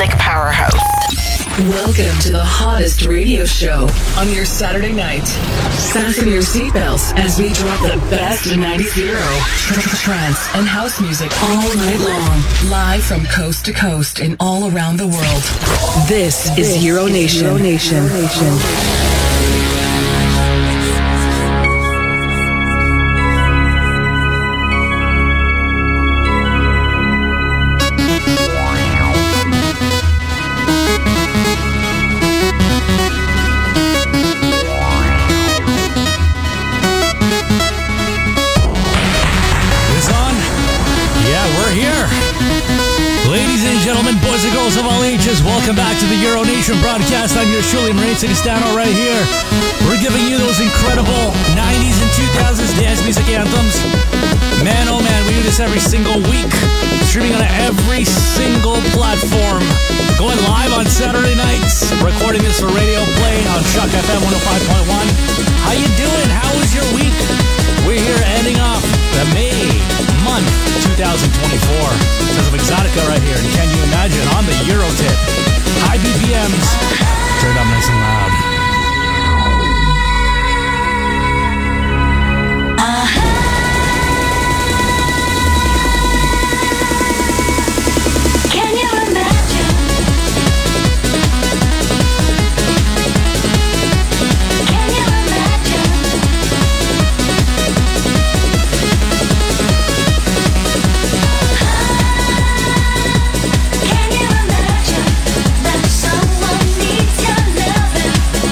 music powerhouse. Welcome to the hottest radio show on your Saturday night. Fasten your seatbelts as we drop the best of 90s Euro, trance, and house music all night long. Live from coast to coast and all around the world. This is Euro Nation. Euro Nation. Gentlemen, boys and girls of all ages, welcome back to the Euro Nation broadcast. I'm yours truly, Marine Cistano, right here. We're giving you those incredible 90s and 2000s dance music anthems. Man, oh man, we do this every single week, streaming on every single platform, going live on Saturday nights, recording this for radio play on Shock FM 105.1. How you doing? How was your week? We're here ending off the May month 2024. Because of Exotica right here. And can you imagine on the Euro tip? High BPMs. Turn it up nice and loud. Can you imagine? Can you imagine? Can you imagine that someone needs your loving?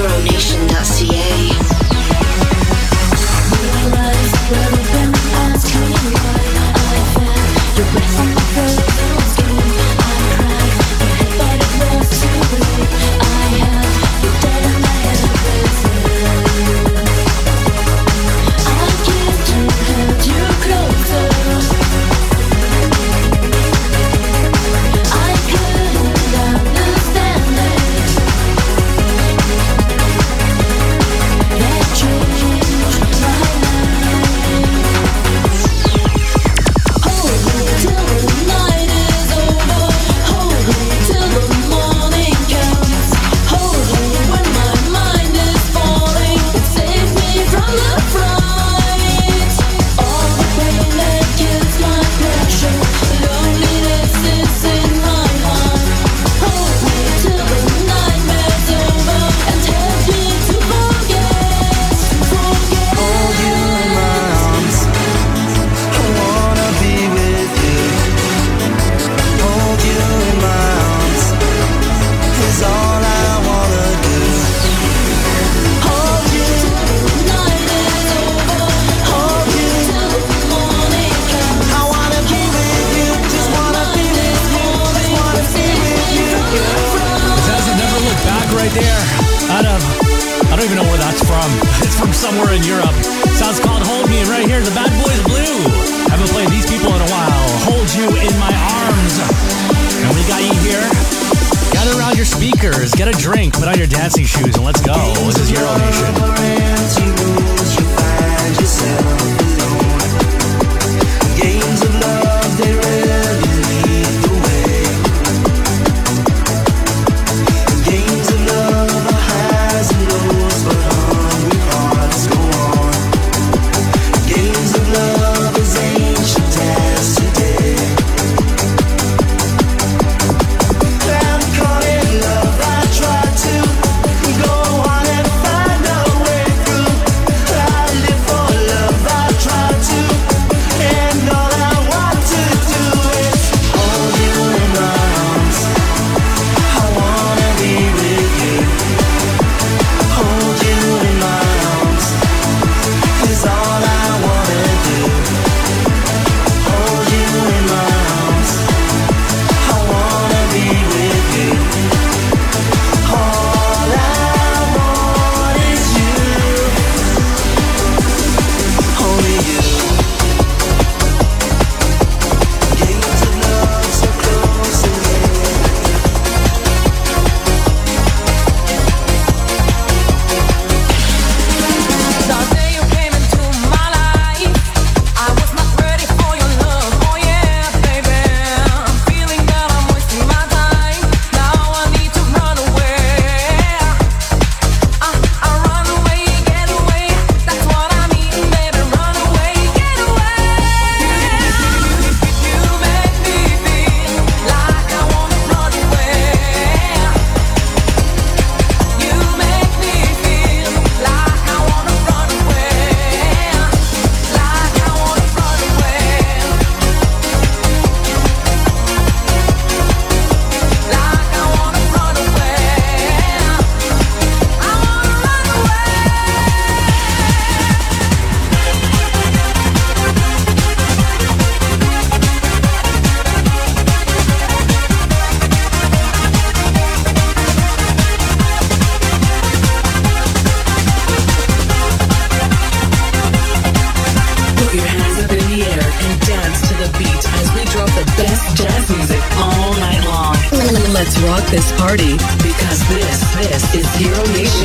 Let's rock this party because this is Hero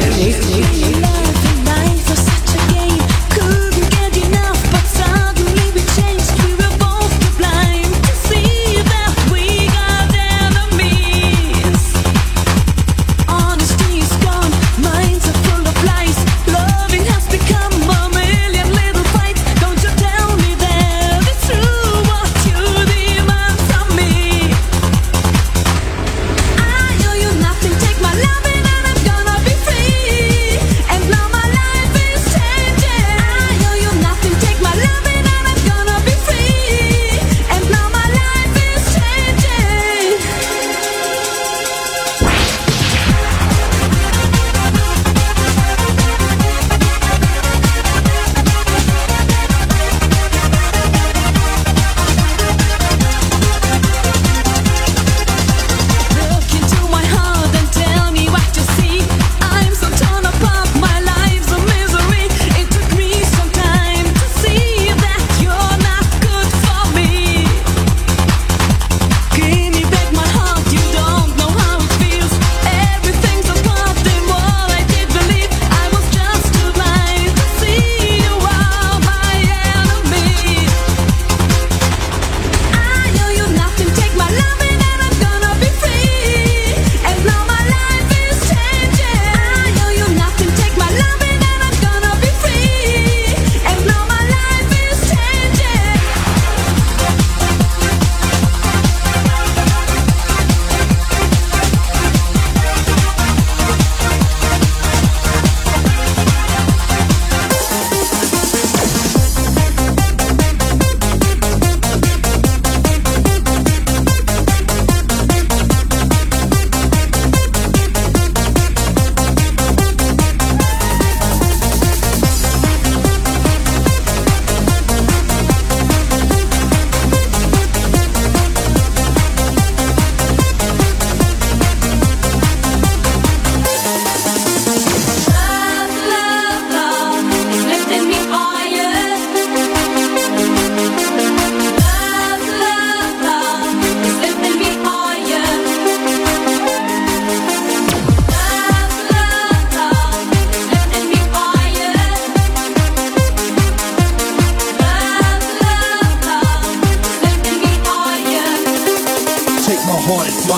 Nation. Nothing, take my loving and I'm gonna be free. And now my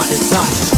desire.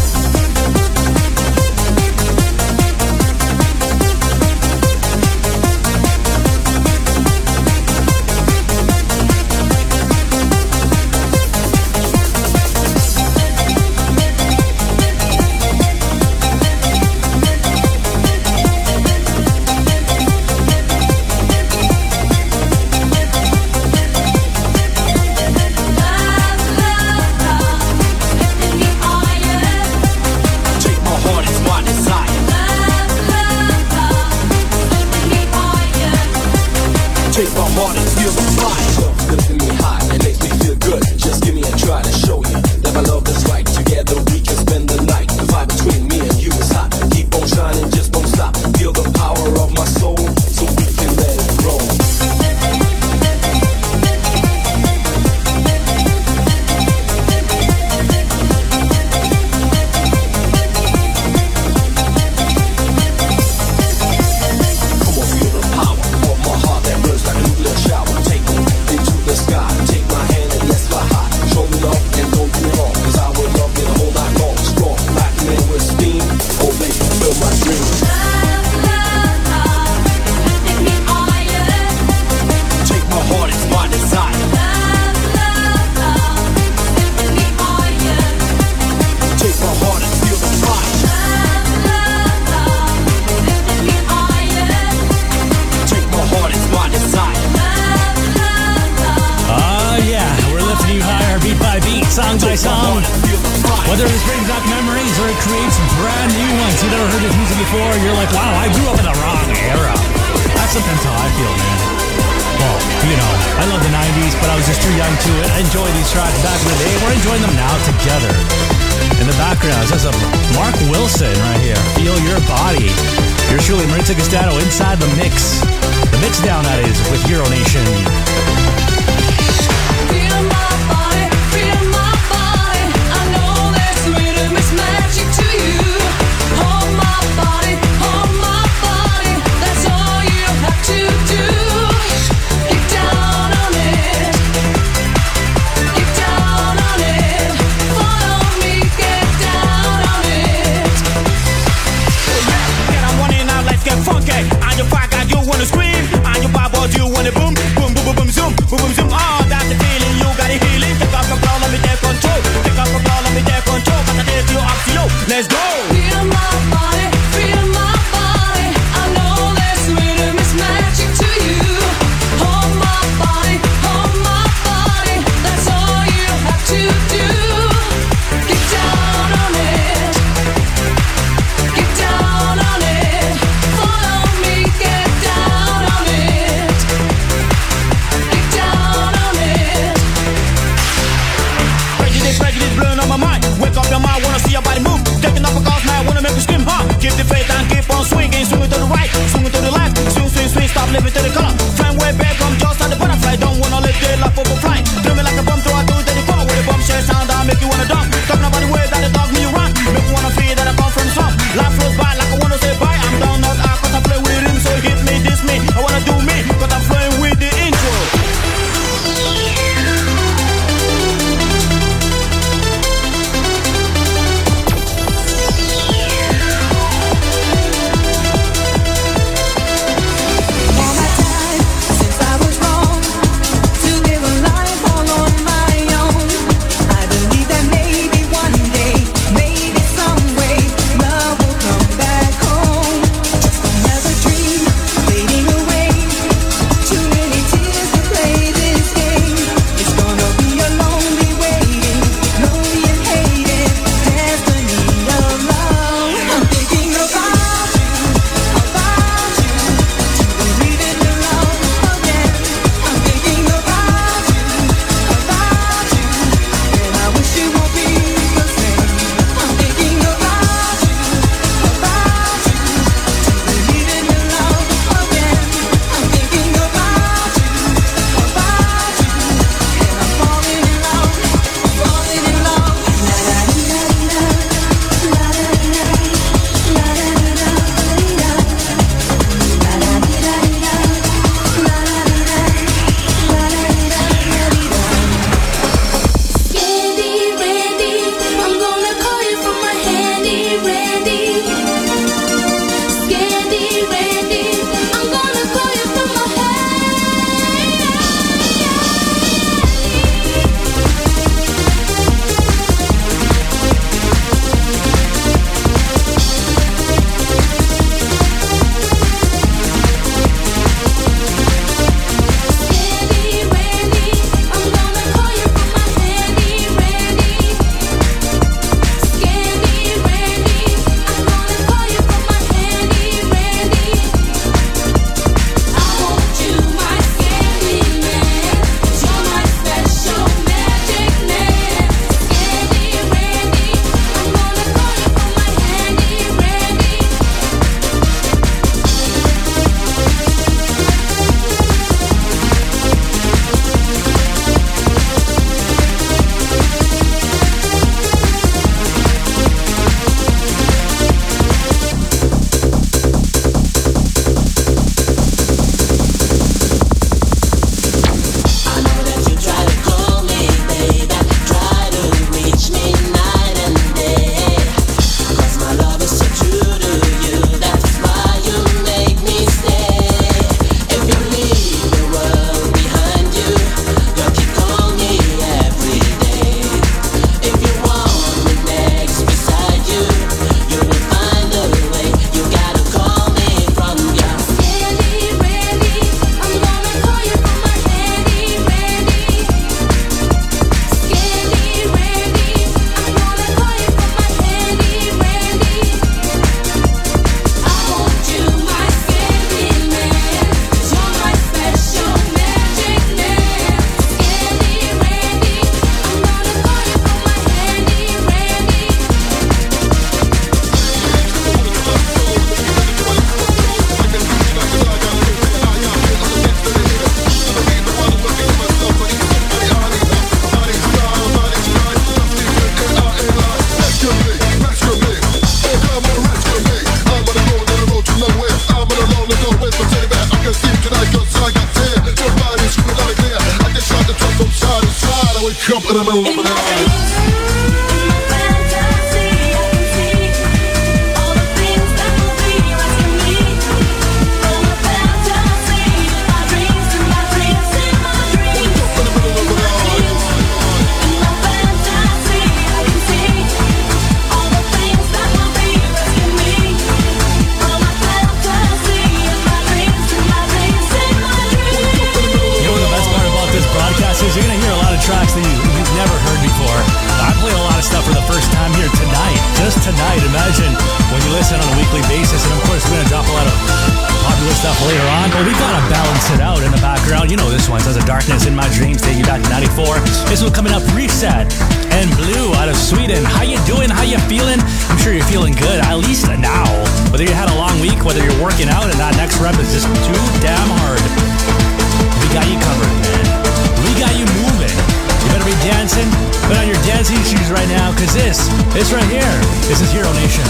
You're going to hear a lot of tracks that you've never heard before. I played a lot of stuff for the first time here tonight. Just tonight. Imagine when you listen on a weekly basis. And of course, we're going to drop a lot of popular stuff later on. But we got to balance it out in the background. You know this one. Says a Darkness in My Dreams, taking you back to 94. This one coming up, Reset and Blue out of Sweden. How you doing? How you feeling? I'm sure you're feeling good, at least now. Whether you had a long week, whether you're working out, and that next rep is just too damn hard. We got you covered, man. We got you moving. You better be dancing. Put on your dancing shoes right now, because this right here, this is Hero Nation.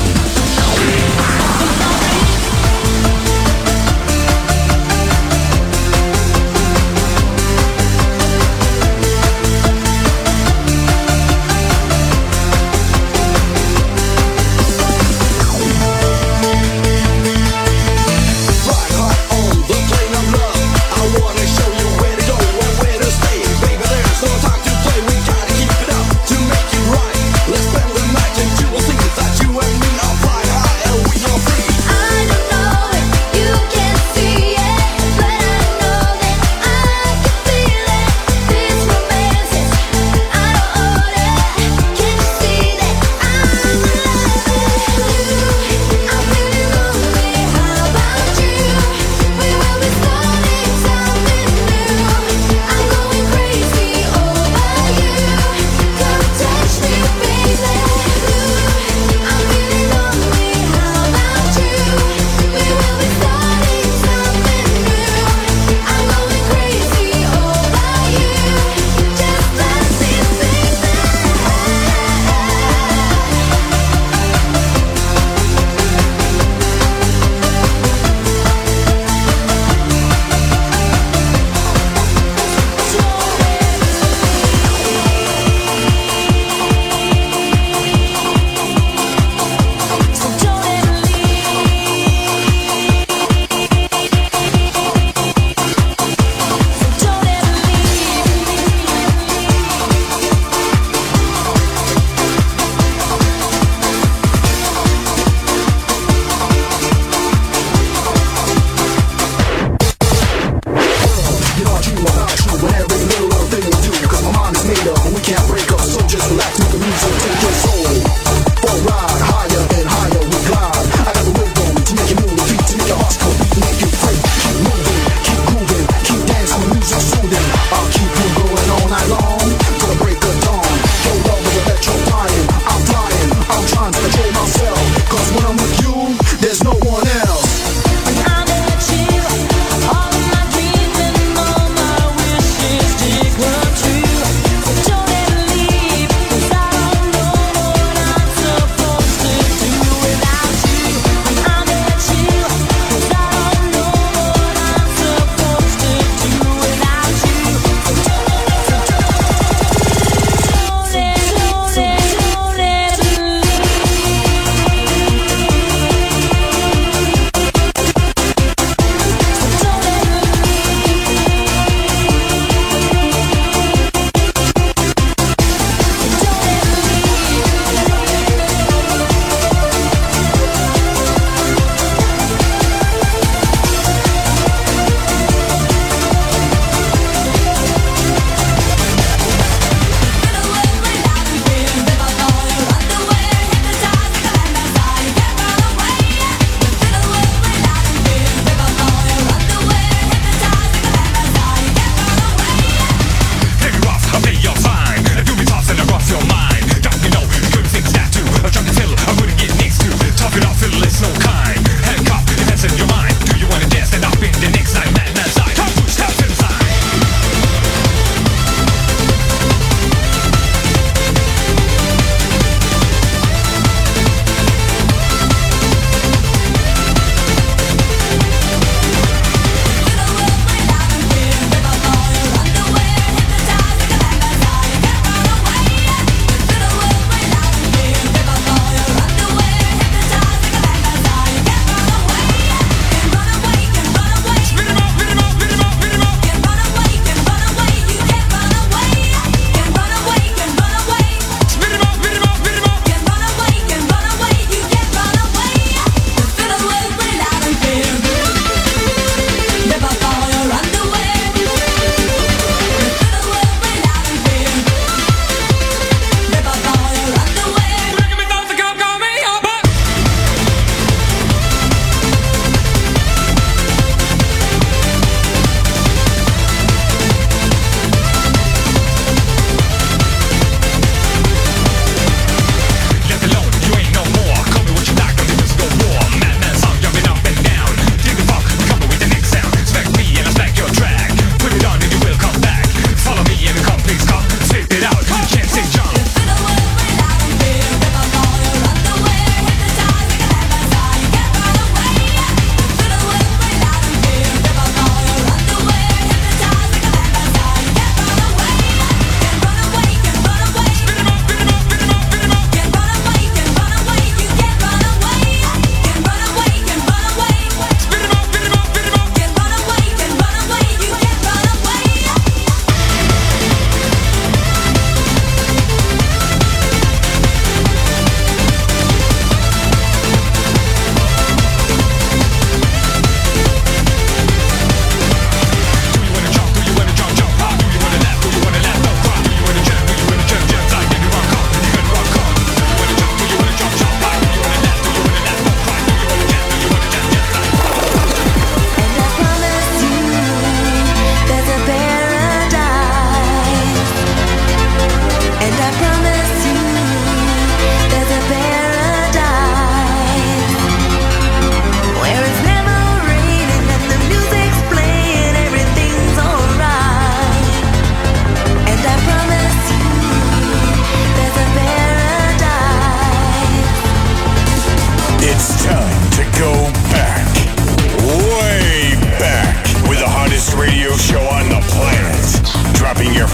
Let's spend the night and you will see that you and me are flying high and we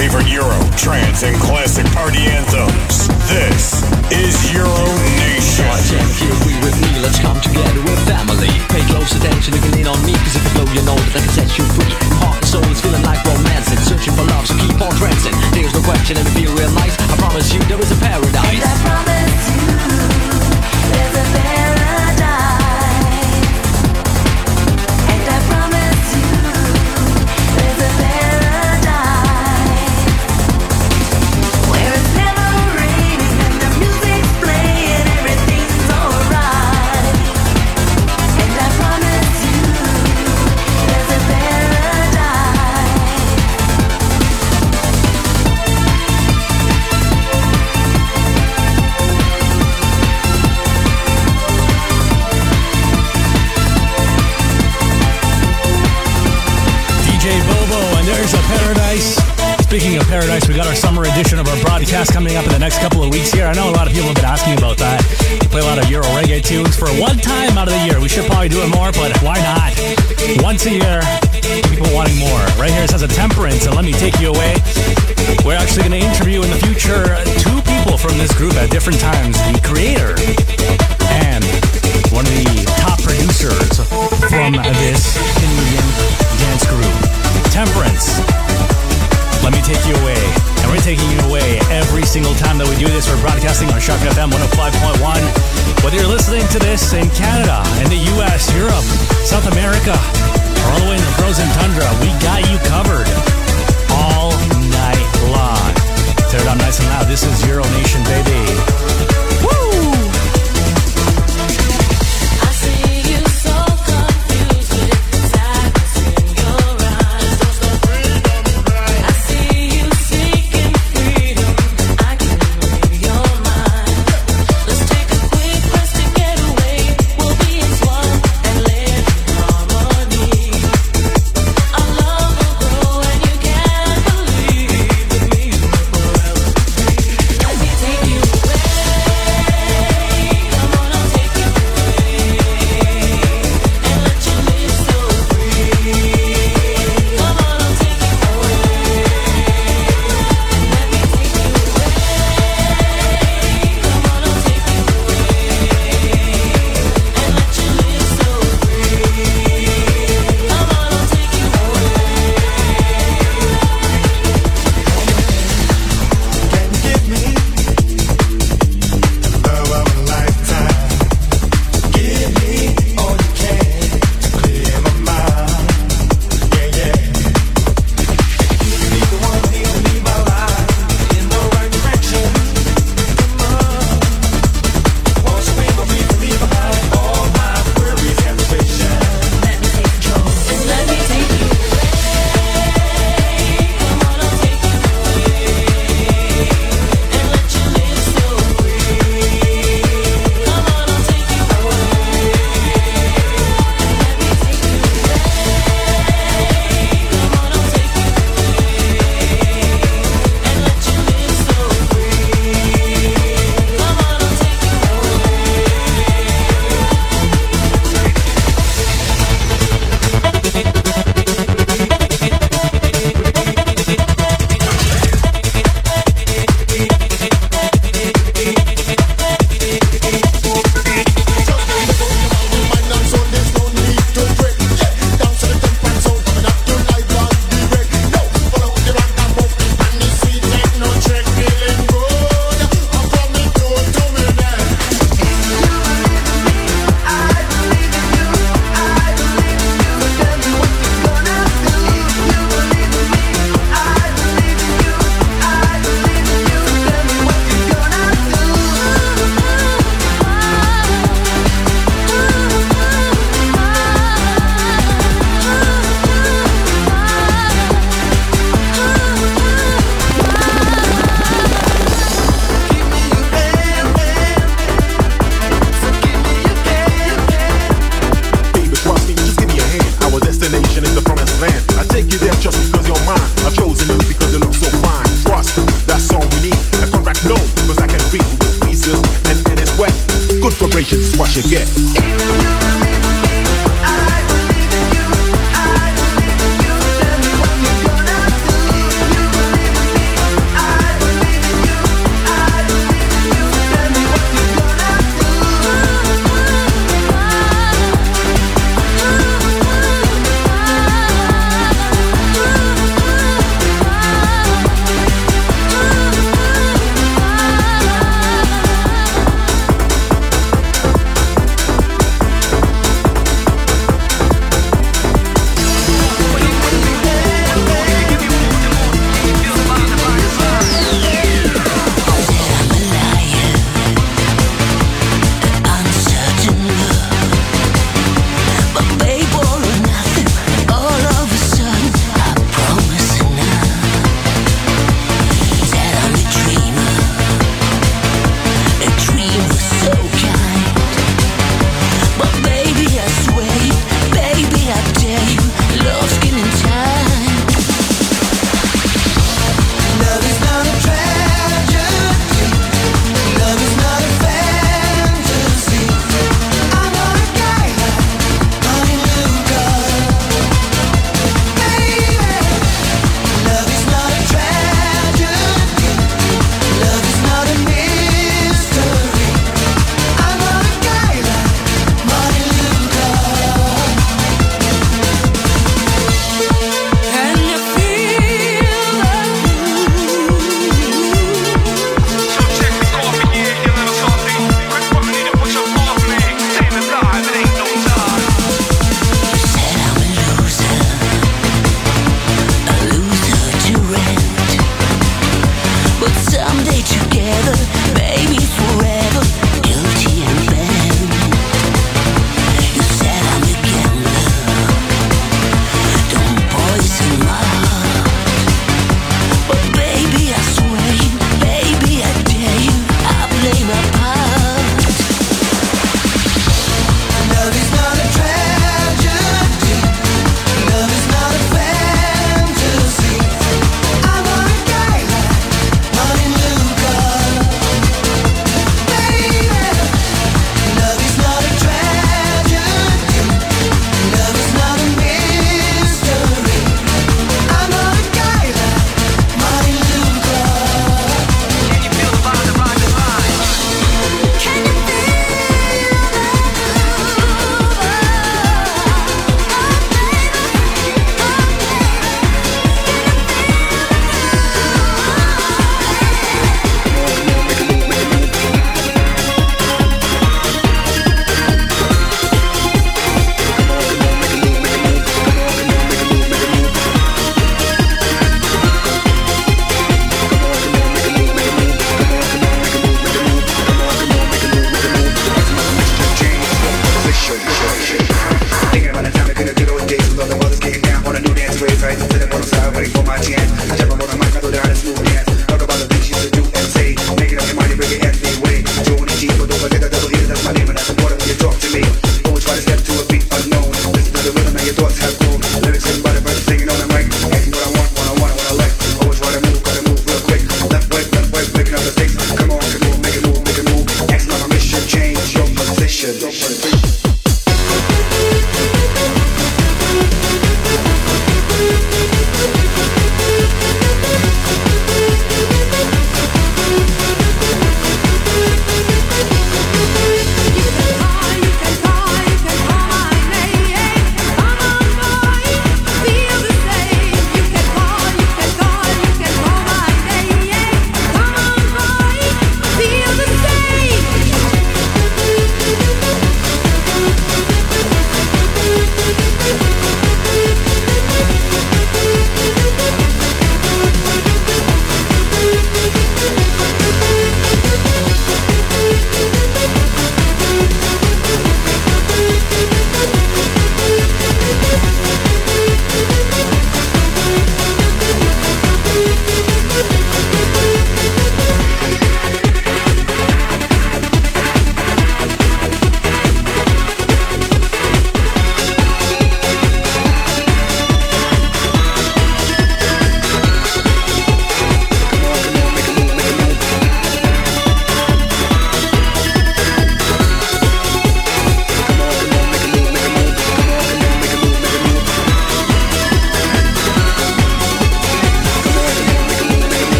favorite Euro, trance, and classic party anthems. This is Euro Nation. If you agree with me, let's come together, we're family. Pay close attention, you can lean on me, cause if you blow, you know that I can set you free. Heart and soul is feeling like romance, and searching for love, so keep on trancing. There's no question, and feel real nice. I promise you, there is a paradise. And I promise you, there's a paradise. And I promise you, there's a paradise where it's never raining and the music's playing, everything's alright. And I promise you, there's a paradise. DJ Bobo, and there's a paradise. Speaking of paradise, we got our summer edition of our broadcast coming up in the next couple of weeks here. I know a lot of people have been asking about that. We play a lot of Euro reggae tunes for one time out of the year. We should probably do it more, but why not? Once a year, people wanting more. Right here it says a Temperance, and let me take you away. We're actually going to interview in the future two people from this group at different times. The creator and one of the top producers from this Canadian dance group, Temperance. Let me take you away. And we're taking you away every single time that we do this. We're broadcasting on Shock FM 105.1. Whether you're listening to this in Canada, in the US, Europe, South America, or all the way in the frozen tundra, we got you covered all night long. Turn it on nice and loud. This is Euro Nation, baby. Woo! I see you so confused with sadness in your eyes. I see you seeking freedom. I can read your mind. Let's take a quick rest to get away. We'll be as one and live in harmony.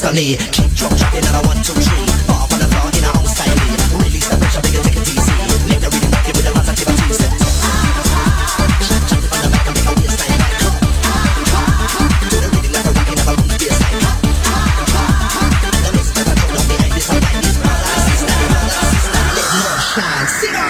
instantly. Keep drop dropping and I 1, 2, 3. Bar on the floor in our own style. Release the pressure, big and take it easy. Make the rhythm rock it with the lines activities. Jump on the back and make a waistline back. Do the rhythm like a rock, never lose baseline. And the rest of the crowd up behind this and behind this. Brother, sister, let love shine. Sing out.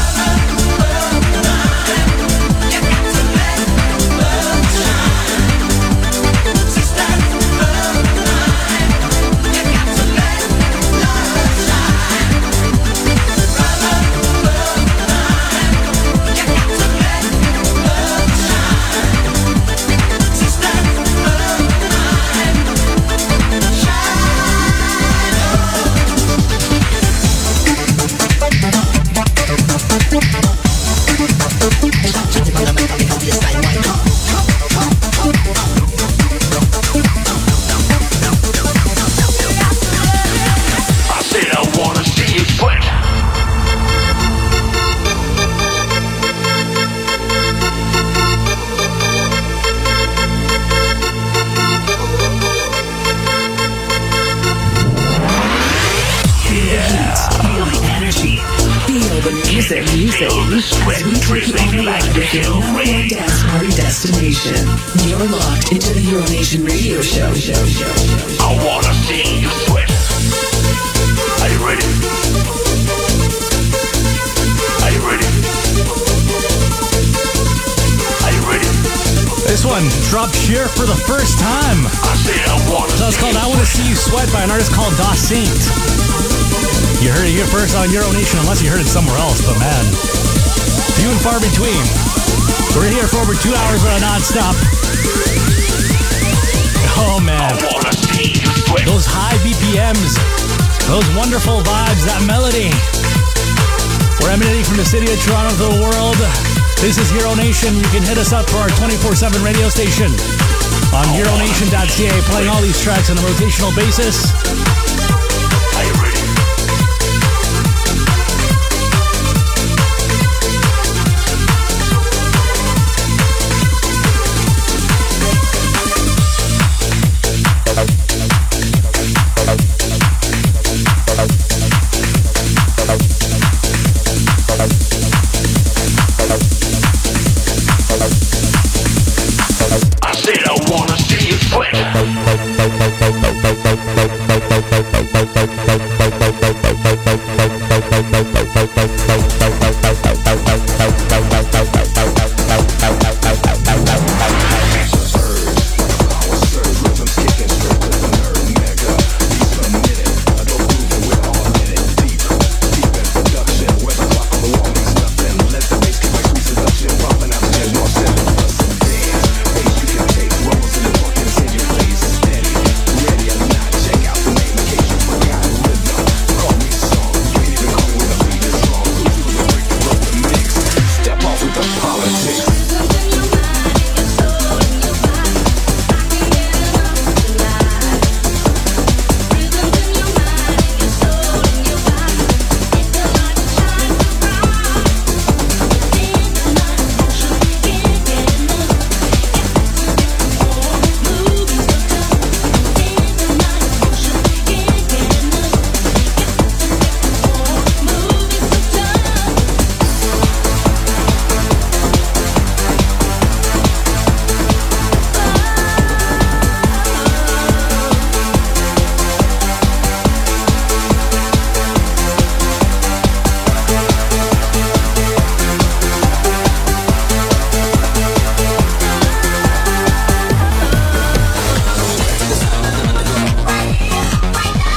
Destination. You're locked into the Euronation Radio Show. I wanna see you sweat. Are you ready? Are you ready? Are you ready? This one dropped here for the first time. I said I wanna So it's called I Wanna See You Sweat by an artist called Da Saint. You heard it here first on Euronation, unless you heard it somewhere else, but man, few and far between. We're here for over 2 hours non-stop. Oh man, those high BPMs, those wonderful vibes, that melody. We're emanating from the city of Toronto to the world. This is Euronation. You can hit us up for our 24/7 radio station on Euronation.ca, playing all these tracks on a rotational basis.